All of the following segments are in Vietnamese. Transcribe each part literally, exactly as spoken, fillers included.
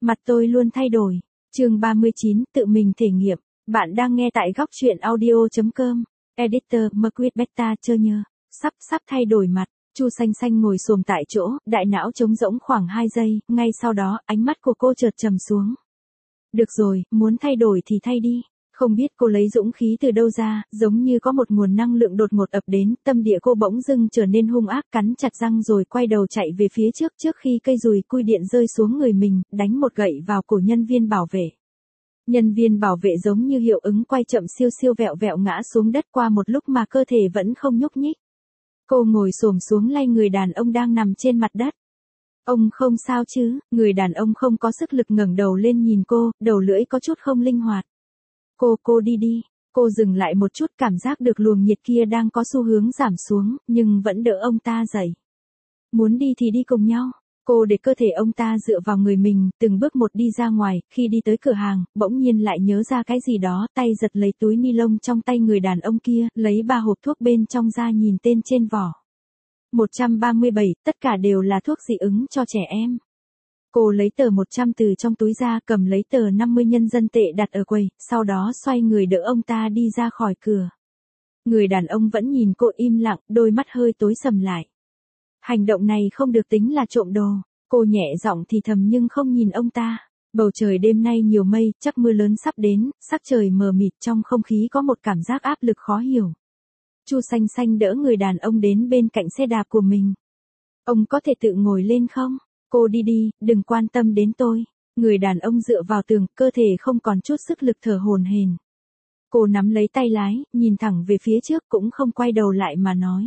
Mặt tôi luôn thay đổi. Chương ba mươi chín, tự mình thể nghiệm. Bạn đang nghe tại góc truyện audio chấm com. Editor Marquis Beta chơ nhơ. Sắp sắp thay đổi mặt. Chu Xanh Xanh ngồi xổm tại chỗ, đại não trống rỗng khoảng hai giây, ngay sau đó, ánh mắt của cô chợt trầm xuống. Được rồi, muốn thay đổi thì thay đi. Không biết cô lấy dũng khí từ đâu ra, giống như có một nguồn năng lượng đột ngột ập đến, tâm địa cô bỗng dưng trở nên hung ác, cắn chặt răng rồi quay đầu chạy về phía trước trước khi cây dùi cui điện rơi xuống người mình, đánh một gậy vào cổ nhân viên bảo vệ. Nhân viên bảo vệ giống như hiệu ứng quay chậm siêu siêu vẹo vẹo ngã xuống đất qua một lúc mà cơ thể vẫn không nhúc nhích. Cô ngồi xổm xuống lay người đàn ông đang nằm trên mặt đất. Ông không sao chứ? Người đàn ông không có sức lực ngẩng đầu lên nhìn cô, đầu lưỡi có chút không linh hoạt. Cô, cô đi đi. Cô dừng lại một chút, cảm giác được luồng nhiệt kia đang có xu hướng giảm xuống, nhưng vẫn đỡ ông ta dậy. Muốn đi thì đi cùng nhau. Cô để cơ thể ông ta dựa vào người mình, từng bước một đi ra ngoài, khi đi tới cửa hàng, bỗng nhiên lại nhớ ra cái gì đó, tay giật lấy túi ni lông trong tay người đàn ông kia, lấy ba hộp thuốc bên trong ra nhìn tên trên vỏ. một trăm ba mươi bảy, tất cả đều là thuốc dị ứng cho trẻ em. Cô lấy tờ một trăm từ trong túi ra, cầm lấy tờ năm mươi nhân dân tệ đặt ở quầy, sau đó xoay người đỡ ông ta đi ra khỏi cửa. Người đàn ông vẫn nhìn cô im lặng, đôi mắt hơi tối sầm lại. Hành động này không được tính là trộm đồ. Cô nhẹ giọng thì thầm nhưng không nhìn ông ta. Bầu trời đêm nay nhiều mây, chắc mưa lớn sắp đến, sắc trời mờ mịt, trong không khí có một cảm giác áp lực khó hiểu. Chu Xanh Xanh đỡ người đàn ông đến bên cạnh xe đạp của mình. Ông có thể tự ngồi lên không? Cô đi đi, đừng quan tâm đến tôi. Người đàn ông dựa vào tường, cơ thể không còn chút sức lực, thở hổn hển. Cô nắm lấy tay lái, nhìn thẳng về phía trước, cũng không quay đầu lại mà nói.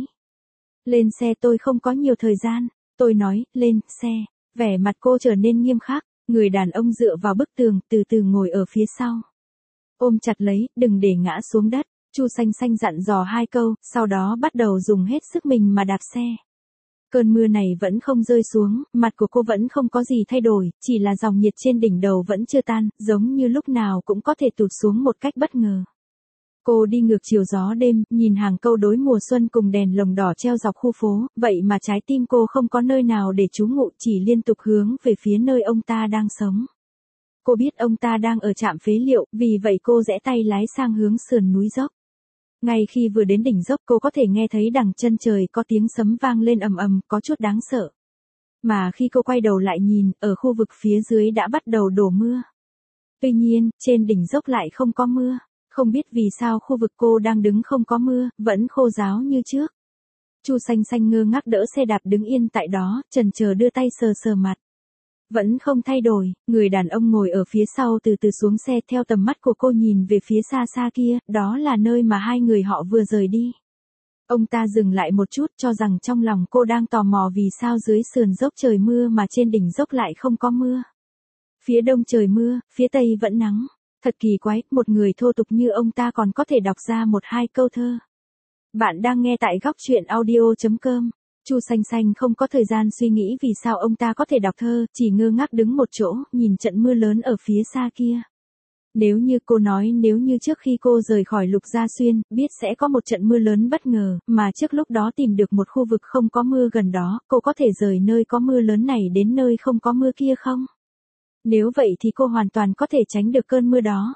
Lên xe, tôi không có nhiều thời gian. Tôi nói, lên xe. Vẻ mặt cô trở nên nghiêm khắc. Người đàn ông dựa vào bức tường, từ từ ngồi ở phía sau. Ôm chặt lấy, đừng để ngã xuống đất. Chu Xanh Xanh dặn dò hai câu, sau đó bắt đầu dùng hết sức mình mà đạp xe. Cơn mưa này vẫn không rơi xuống, mặt của cô vẫn không có gì thay đổi, chỉ là dòng nhiệt trên đỉnh đầu vẫn chưa tan, giống như lúc nào cũng có thể tụt xuống một cách bất ngờ. Cô đi ngược chiều gió đêm, nhìn hàng câu đối mùa xuân cùng đèn lồng đỏ treo dọc khu phố, vậy mà trái tim cô không có nơi nào để trú ngụ, chỉ liên tục hướng về phía nơi ông ta đang sống. Cô biết ông ta đang ở trạm phế liệu, vì vậy cô rẽ tay lái sang hướng sườn núi dốc. Ngay khi vừa đến đỉnh dốc cô có thể nghe thấy đằng chân trời có tiếng sấm vang lên ầm ầm, có chút đáng sợ. Mà khi cô quay đầu lại nhìn, ở khu vực phía dưới đã bắt đầu đổ mưa. Tuy nhiên, trên đỉnh dốc lại không có mưa. Không biết vì sao khu vực cô đang đứng không có mưa, vẫn khô ráo như trước. Chu Xanh Xanh ngơ ngác đỡ xe đạp đứng yên tại đó, chần chờ đưa tay sờ sờ mặt. Vẫn không thay đổi, người đàn ông ngồi ở phía sau từ từ xuống xe, theo tầm mắt của cô nhìn về phía xa xa kia, đó là nơi mà hai người họ vừa rời đi. Ông ta dừng lại một chút, cho rằng trong lòng cô đang tò mò vì sao dưới sườn dốc trời mưa mà trên đỉnh dốc lại không có mưa. Phía đông trời mưa, phía tây vẫn nắng. Thật kỳ quái, một người thô tục như ông ta còn có thể đọc ra một hai câu thơ. Bạn đang nghe tại góc truyện audio chấm com. Chu Xanh Xanh không có thời gian suy nghĩ vì sao ông ta có thể đọc thơ, chỉ ngơ ngác đứng một chỗ, nhìn trận mưa lớn ở phía xa kia. Nếu như cô nói nếu như trước khi cô rời khỏi Lục Gia Xuyên, biết sẽ có một trận mưa lớn bất ngờ, mà trước lúc đó tìm được một khu vực không có mưa gần đó, cô có thể rời nơi có mưa lớn này đến nơi không có mưa kia không? Nếu vậy thì cô hoàn toàn có thể tránh được cơn mưa đó.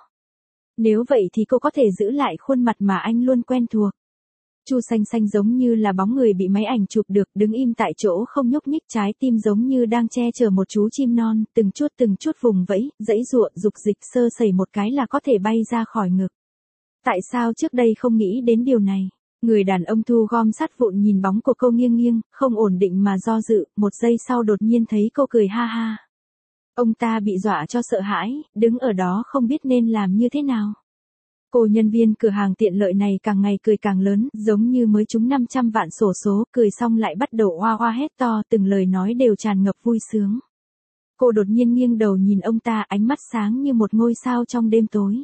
Nếu vậy thì cô có thể giữ lại khuôn mặt mà anh luôn quen thuộc. Chu Xanh Xanh giống như là bóng người bị máy ảnh chụp được, đứng im tại chỗ không nhúc nhích, trái tim giống như đang che chở một chú chim non, từng chút từng chút vùng vẫy, giãy giụa, dục dịch, sơ sẩy một cái là có thể bay ra khỏi ngực. Tại sao trước đây không nghĩ đến điều này? Người đàn ông thu gom sắt vụn nhìn bóng của cô nghiêng nghiêng, không ổn định mà do dự, một giây sau đột nhiên thấy cô cười ha ha. Ông ta bị dọa cho sợ hãi, đứng ở đó không biết nên làm như thế nào. Cô nhân viên cửa hàng tiện lợi này càng ngày cười càng lớn, giống như mới trúng năm trăm vạn xổ số, cười xong lại bắt đầu oa oa hét to, từng lời nói đều tràn ngập vui sướng. Cô đột nhiên nghiêng đầu nhìn ông ta, ánh mắt sáng như một ngôi sao trong đêm tối.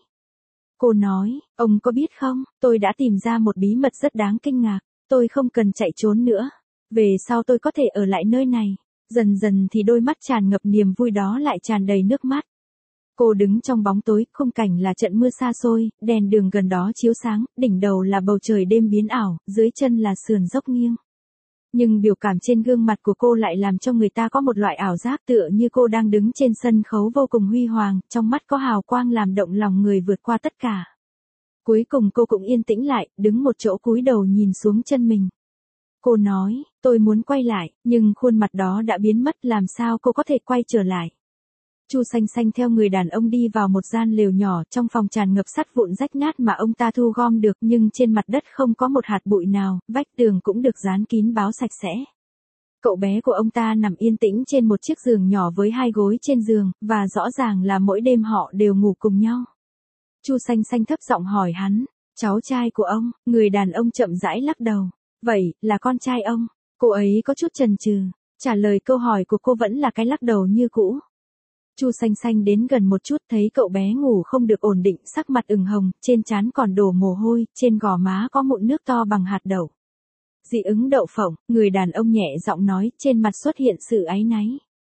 Cô nói, ông có biết không, tôi đã tìm ra một bí mật rất đáng kinh ngạc, tôi không cần chạy trốn nữa. Về sau tôi có thể ở lại nơi này. Dần dần thì đôi mắt tràn ngập niềm vui đó lại tràn đầy nước mắt. Cô đứng trong bóng tối, khung cảnh là trận mưa xa xôi, đèn đường gần đó chiếu sáng, đỉnh đầu là bầu trời đêm biến ảo, dưới chân là sườn dốc nghiêng. Nhưng biểu cảm trên gương mặt của cô lại làm cho người ta có một loại ảo giác tựa như cô đang đứng trên sân khấu vô cùng huy hoàng, trong mắt có hào quang làm động lòng người vượt qua tất cả. Cuối cùng cô cũng yên tĩnh lại, đứng một chỗ cúi đầu nhìn xuống chân mình. Cô nói, tôi muốn quay lại, nhưng khuôn mặt đó đã biến mất, làm sao cô có thể quay trở lại. Chu Xanh Xanh theo người đàn ông đi vào một gian lều nhỏ, trong phòng tràn ngập sắt vụn rách nát mà ông ta thu gom được, nhưng trên mặt đất không có một hạt bụi nào, vách tường cũng được dán kín báo sạch sẽ. Cậu bé của ông ta nằm yên tĩnh trên một chiếc giường nhỏ với hai gối trên giường, và rõ ràng là mỗi đêm họ đều ngủ cùng nhau. Chu Xanh Xanh thấp giọng hỏi hắn, cháu trai của ông, người đàn ông chậm rãi lắc đầu. Vậy, là con trai ông. Cô ấy có chút chần chừ, trả lời câu hỏi của cô vẫn là cái lắc đầu như cũ. Chu Xanh Xanh đến gần một chút thấy cậu bé ngủ không được ổn định, sắc mặt ửng hồng, trên trán còn đổ mồ hôi, trên gò má có mụn nước to bằng hạt đậu. Dị ứng đậu phộng, người đàn ông nhẹ giọng nói, trên mặt xuất hiện sự áy náy.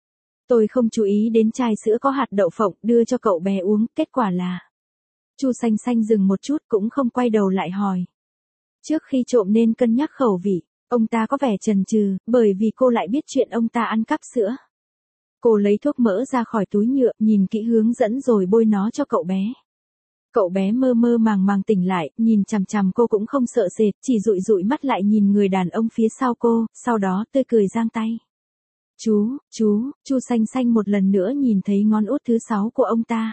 Tôi không chú ý đến chai sữa có hạt đậu phộng, đưa cho cậu bé uống, kết quả là... Chu Xanh Xanh dừng một chút cũng không quay đầu lại hỏi. Trước khi trộm nên cân nhắc khẩu vị, ông ta có vẻ chần chừ, bởi vì cô lại biết chuyện ông ta ăn cắp sữa. Cô lấy thuốc mỡ ra khỏi túi nhựa, nhìn kỹ hướng dẫn rồi bôi nó cho cậu bé. Cậu bé mơ mơ màng màng tỉnh lại, nhìn chằm chằm cô cũng không sợ sệt, chỉ dụi dụi mắt lại nhìn người đàn ông phía sau cô, sau đó tươi cười giang tay. Chú, chú, Chu Xanh Xanh một lần nữa nhìn thấy ngón út thứ sáu của ông ta.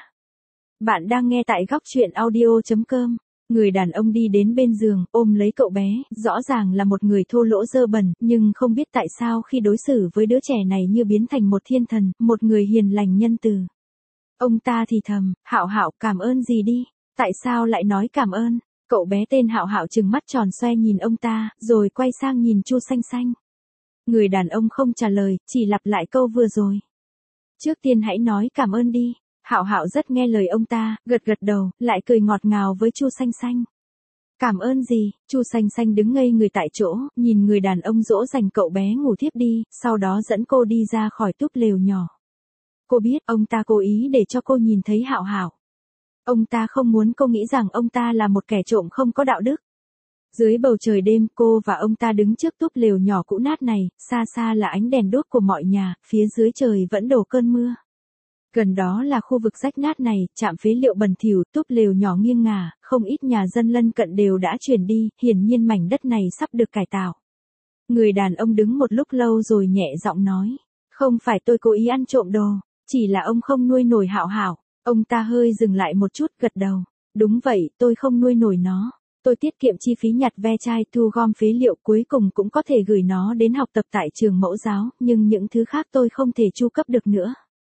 Bạn đang nghe tại góc truyện audio chấm com. Người đàn ông đi đến bên giường, ôm lấy cậu bé, rõ ràng là một người thô lỗ dơ bẩn, nhưng không biết tại sao khi đối xử với đứa trẻ này như biến thành một thiên thần, một người hiền lành nhân từ. Ông ta thì thầm, Hạo Hạo, cảm ơn gì đi, tại sao lại nói cảm ơn? Cậu bé tên Hạo Hạo trừng mắt tròn xoe nhìn ông ta, rồi quay sang nhìn Chu Xanh Xanh. Người đàn ông không trả lời, chỉ lặp lại câu vừa rồi. Trước tiên hãy nói cảm ơn đi. Hạo Hạo rất nghe lời ông ta, gật gật đầu, lại cười ngọt ngào với Chu Xanh Xanh. Cảm ơn gì? Chu Xanh Xanh đứng ngây người tại chỗ, nhìn người đàn ông dỗ dành cậu bé ngủ thiếp đi, sau đó dẫn cô đi ra khỏi túp lều nhỏ. Cô biết ông ta cố ý để cho cô nhìn thấy Hạo Hạo. Ông ta không muốn cô nghĩ rằng ông ta là một kẻ trộm không có đạo đức. Dưới bầu trời đêm, cô và ông ta đứng trước túp lều nhỏ cũ nát này, xa xa là ánh đèn đốt của mọi nhà, phía dưới trời vẫn đổ cơn mưa. Gần đó là khu vực rách nát này, trạm phế liệu bẩn thỉu, túp lều nhỏ nghiêng ngả, không ít nhà dân lân cận đều đã chuyển đi, hiển nhiên mảnh đất này sắp được cải tạo. Người đàn ông đứng một lúc lâu rồi nhẹ giọng nói, không phải tôi cố ý ăn trộm đồ, chỉ là ông không nuôi nổi Hạo Hạo. Ông ta hơi dừng lại một chút, gật đầu, đúng vậy, tôi không nuôi nổi nó. Tôi tiết kiệm chi phí nhặt ve chai, thu gom phế liệu, cuối cùng cũng có thể gửi nó đến học tập tại trường mẫu giáo, nhưng những thứ khác tôi không thể chu cấp được nữa.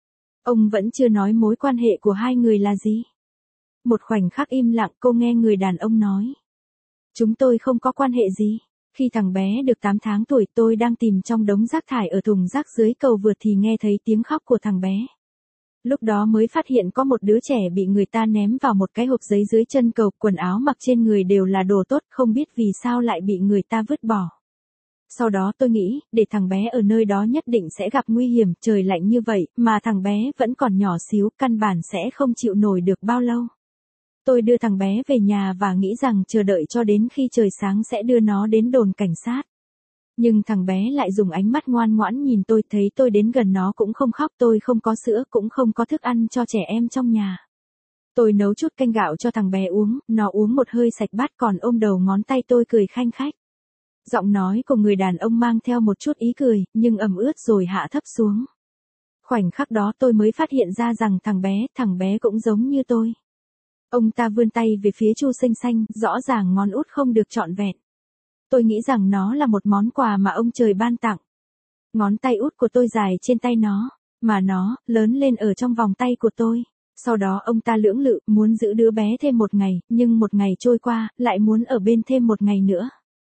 Ông vẫn chưa nói mối quan hệ của hai người là gì. Một khoảnh khắc im lặng, cô nghe người đàn ông nói. Chúng tôi không có quan hệ gì. Khi thằng bé được tám tháng tuổi, tôi đang tìm trong đống rác thải ở thùng rác dưới cầu vượt thì nghe thấy tiếng khóc của thằng bé. Lúc đó mới phát hiện có một đứa trẻ bị người ta ném vào một cái hộp giấy dưới chân cầu, quần áo mặc trên người đều là đồ tốt, không biết vì sao lại bị người ta vứt bỏ. Sau đó tôi nghĩ, để thằng bé ở nơi đó nhất định sẽ gặp nguy hiểm, trời lạnh như vậy, mà thằng bé vẫn còn nhỏ xíu, căn bản sẽ không chịu nổi được bao lâu. Tôi đưa thằng bé về nhà và nghĩ rằng chờ đợi cho đến khi trời sáng sẽ đưa nó đến đồn cảnh sát. Nhưng thằng bé lại dùng ánh mắt ngoan ngoãn nhìn tôi, thấy tôi đến gần nó cũng không khóc, tôi không có sữa cũng không có thức ăn cho trẻ em trong nhà. Tôi nấu chút canh gạo cho thằng bé uống, nó uống một hơi sạch bát còn ôm đầu ngón tay tôi cười khanh khách. Giọng nói của người đàn ông mang theo một chút ý cười, nhưng ẩm ướt rồi hạ thấp xuống. Khoảnh khắc đó tôi mới phát hiện ra rằng thằng bé, thằng bé cũng giống như tôi. Ông ta vươn tay về phía Chu Xanh Xanh, rõ ràng ngón út không được trọn vẹn. Tôi nghĩ rằng nó là một món quà mà ông trời ban tặng. Ngón tay út của tôi dài trên tay nó, mà nó, lớn lên ở trong vòng tay của tôi. Sau đó ông ta lưỡng lự, muốn giữ đứa bé thêm một ngày, nhưng một ngày trôi qua, lại muốn ở bên thêm một ngày nữa.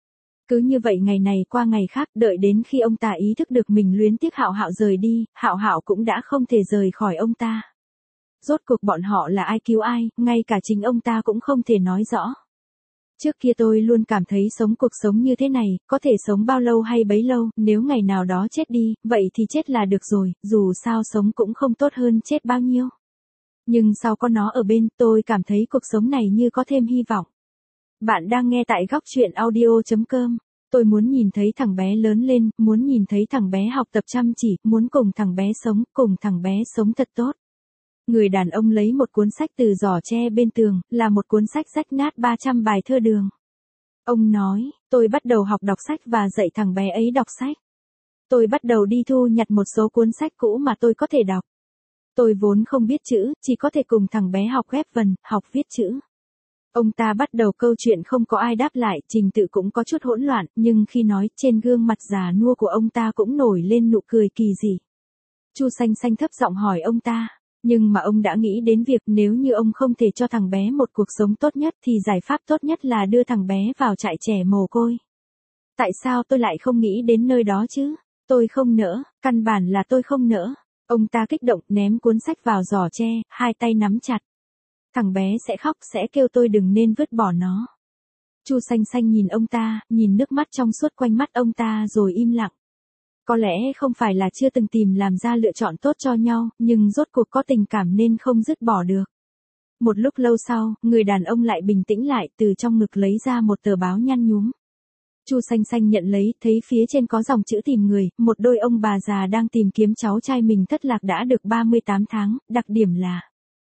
Cứ như vậy ngày này qua ngày khác, đợi đến khi ông ta ý thức được mình luyến tiếc Hạo Hạo rời đi, Hạo Hạo cũng đã không thể rời khỏi ông ta. Rốt cuộc bọn họ là ai cứu ai, ngay cả chính ông ta cũng không thể nói rõ. Trước kia tôi luôn cảm thấy sống cuộc sống như thế này, có thể sống bao lâu hay bấy lâu, nếu ngày nào đó chết đi, vậy thì chết là được rồi, dù sao sống cũng không tốt hơn chết bao nhiêu. Nhưng sau có nó ở bên, tôi cảm thấy cuộc sống này như có thêm hy vọng. Bạn đang nghe tại góc truyện audio chấm com. Tôi muốn nhìn thấy thằng bé lớn lên, muốn nhìn thấy thằng bé học tập chăm chỉ, muốn cùng thằng bé sống, cùng thằng bé sống thật tốt. Người đàn ông lấy một cuốn sách từ giỏ tre bên tường, là một cuốn sách rách nát ba trăm bài thơ đường. Ông nói, tôi bắt đầu học đọc sách và dạy thằng bé ấy đọc sách. Tôi bắt đầu đi thu nhặt một số cuốn sách cũ mà tôi có thể đọc. Tôi vốn không biết chữ, chỉ có thể cùng thằng bé học ghép vần, học viết chữ. Ông ta bắt đầu câu chuyện không có ai đáp lại, trình tự cũng có chút hỗn loạn, nhưng khi nói, trên gương mặt già nua của ông ta cũng nổi lên nụ cười kỳ dị. Chu Xanh Xanh thấp giọng hỏi ông ta, nhưng mà ông đã nghĩ đến việc nếu như ông không thể cho thằng bé một cuộc sống tốt nhất thì giải pháp tốt nhất là đưa thằng bé vào trại trẻ mồ côi. Tại sao tôi lại không nghĩ đến nơi đó chứ? Tôi không nỡ, căn bản là tôi không nỡ. Ông ta kích động ném cuốn sách vào giỏ tre, hai tay nắm chặt. Thằng bé sẽ khóc, sẽ kêu tôi đừng nên vứt bỏ nó. Chu Xanh Xanh nhìn ông ta, nhìn nước mắt trong suốt quanh mắt ông ta rồi im lặng. Có lẽ không phải là chưa từng tìm làm ra lựa chọn tốt cho nhau, nhưng rốt cuộc có tình cảm nên không dứt bỏ được. Một lúc lâu sau, người đàn ông lại bình tĩnh lại, từ trong ngực lấy ra một tờ báo nhăn nhúm. Chu Xanh Xanh nhận lấy, thấy phía trên có dòng chữ tìm người, một đôi ông bà già đang tìm kiếm cháu trai mình thất lạc đã được ba mươi tám tháng, đặc điểm là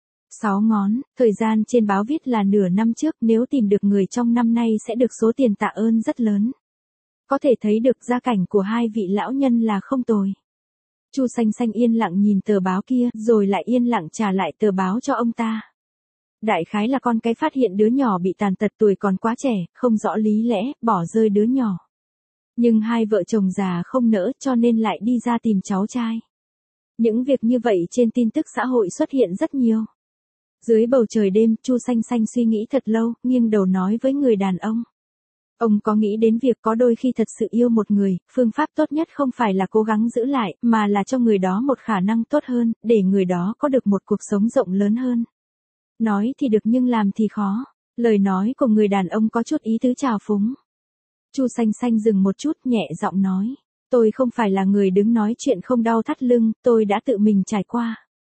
sáu ngón, thời gian trên báo viết là nửa năm trước, nếu tìm được người trong năm nay sẽ được số tiền tạ ơn rất lớn. Có thể thấy được gia cảnh của hai vị lão nhân là không tồi. Chu Xanh Xanh yên lặng nhìn tờ báo kia, rồi lại yên lặng trả lại tờ báo cho ông ta. Đại khái là con cái phát hiện đứa nhỏ bị tàn tật tuổi còn quá trẻ, không rõ lý lẽ, bỏ rơi đứa nhỏ. Nhưng hai vợ chồng già không nỡ cho nên lại đi ra tìm cháu trai. Những việc như vậy trên tin tức xã hội xuất hiện rất nhiều. Dưới bầu trời đêm, Chu Xanh Xanh suy nghĩ thật lâu, nghiêng đầu nói với người đàn ông. Ông có nghĩ đến việc có đôi khi thật sự yêu một người, phương pháp tốt nhất không phải là cố gắng giữ lại, mà là cho người đó một khả năng tốt hơn, để người đó có được một cuộc sống rộng lớn hơn. Nói thì được nhưng làm thì khó. Lời nói của người đàn ông có chút ý tứ trào phúng. Chu Xanh Xanh dừng một chút, nhẹ giọng nói. Tôi không phải là người đứng nói chuyện không đau thắt lưng, tôi đã tự mình trải qua.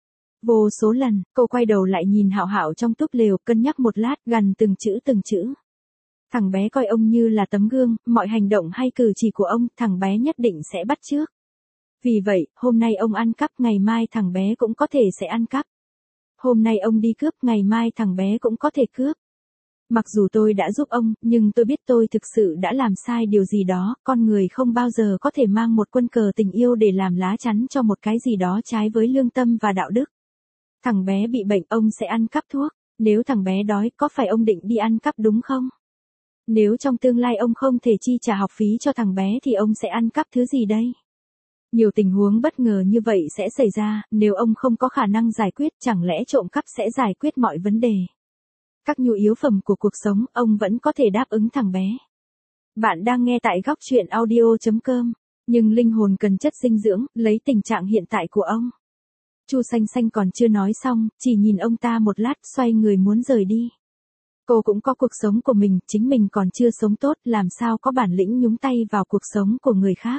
Vô số lần, cô quay đầu lại nhìn Hạo Hạo trong túp lều, cân nhắc một lát, gằn từng chữ từng chữ. Thằng bé coi ông như là tấm gương, mọi hành động hay cử chỉ của ông, thằng bé nhất định sẽ bắt chước. Vì vậy, hôm nay ông ăn cắp, ngày mai thằng bé cũng có thể sẽ ăn cắp. Hôm nay ông đi cướp, ngày mai thằng bé cũng có thể cướp. Mặc dù tôi đã giúp ông, nhưng tôi biết tôi thực sự đã làm sai điều gì đó, con người không bao giờ có thể mang một quân cờ tình yêu để làm lá chắn cho một cái gì đó trái với lương tâm và đạo đức. Thằng bé bị bệnh, ông sẽ ăn cắp thuốc. Nếu thằng bé đói, có phải ông định đi ăn cắp đúng không? Nếu trong tương lai ông không thể chi trả học phí cho thằng bé thì ông sẽ ăn cắp thứ gì đây? Nhiều tình huống bất ngờ như vậy sẽ xảy ra, nếu ông không có khả năng giải quyết, chẳng lẽ trộm cắp sẽ giải quyết mọi vấn đề? Các nhu yếu phẩm của cuộc sống, ông vẫn có thể đáp ứng thằng bé. Bạn đang nghe tại góc truyện audio chấm com, nhưng linh hồn cần chất dinh dưỡng, lấy tình trạng hiện tại của ông. Chu Xanh Xanh còn chưa nói xong, chỉ nhìn ông ta một lát, xoay người muốn rời đi. Cô cũng có cuộc sống của mình, chính mình còn chưa sống tốt, làm sao có bản lĩnh nhúng tay vào cuộc sống của người khác.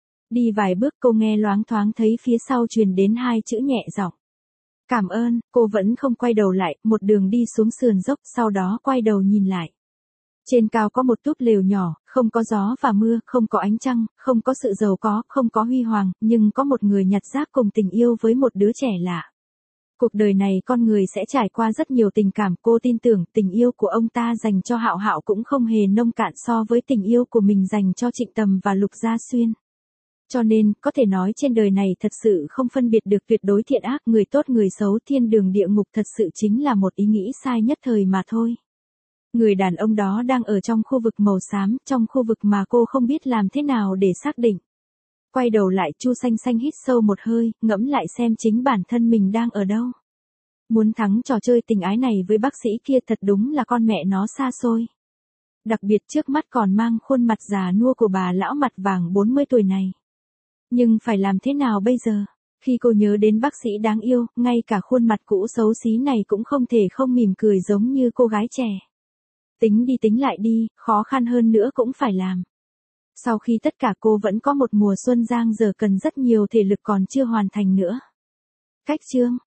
Đi vài bước cô nghe loáng thoáng thấy phía sau truyền đến hai chữ nhẹ giọng. Cảm ơn, cô vẫn không quay đầu lại, một đường đi xuống sườn dốc, sau đó quay đầu nhìn lại. Trên cao có một túp lều nhỏ, không có gió và mưa, không có ánh trăng, không có sự giàu có, không có huy hoàng, nhưng có một người nhặt rác cùng tình yêu với một đứa trẻ lạ. Cuộc đời này con người sẽ trải qua rất nhiều tình cảm, cô tin tưởng tình yêu của ông ta dành cho Hạo Hạo cũng không hề nông cạn so với tình yêu của mình dành cho Trịnh Tầm và Lục Gia Xuyên. Cho nên, có thể nói trên đời này thật sự không phân biệt được tuyệt đối thiện ác, người tốt người xấu, thiên đường địa ngục thật sự chính là một ý nghĩ sai nhất thời mà thôi. Người đàn ông đó đang ở trong khu vực màu xám, trong khu vực mà cô không biết làm thế nào để xác định. Quay đầu lại, Chu Xanh Xanh hít sâu một hơi, ngẫm lại xem chính bản thân mình đang ở đâu. Muốn thắng trò chơi tình ái này với bác sĩ kia thật đúng là con mẹ nó xa xôi. Đặc biệt trước mắt còn mang khuôn mặt già nua của bà lão mặt vàng bốn mươi tuổi này. Nhưng phải làm thế nào bây giờ? Khi cô nhớ đến bác sĩ đáng yêu, ngay cả khuôn mặt cũ xấu xí này cũng không thể không mỉm cười giống như cô gái trẻ. Tính đi tính lại đi, khó khăn hơn nữa cũng phải làm. Sau khi tất cả cô vẫn có một mùa xuân giang dở cần rất nhiều thể lực còn chưa hoàn thành nữa. Cách chương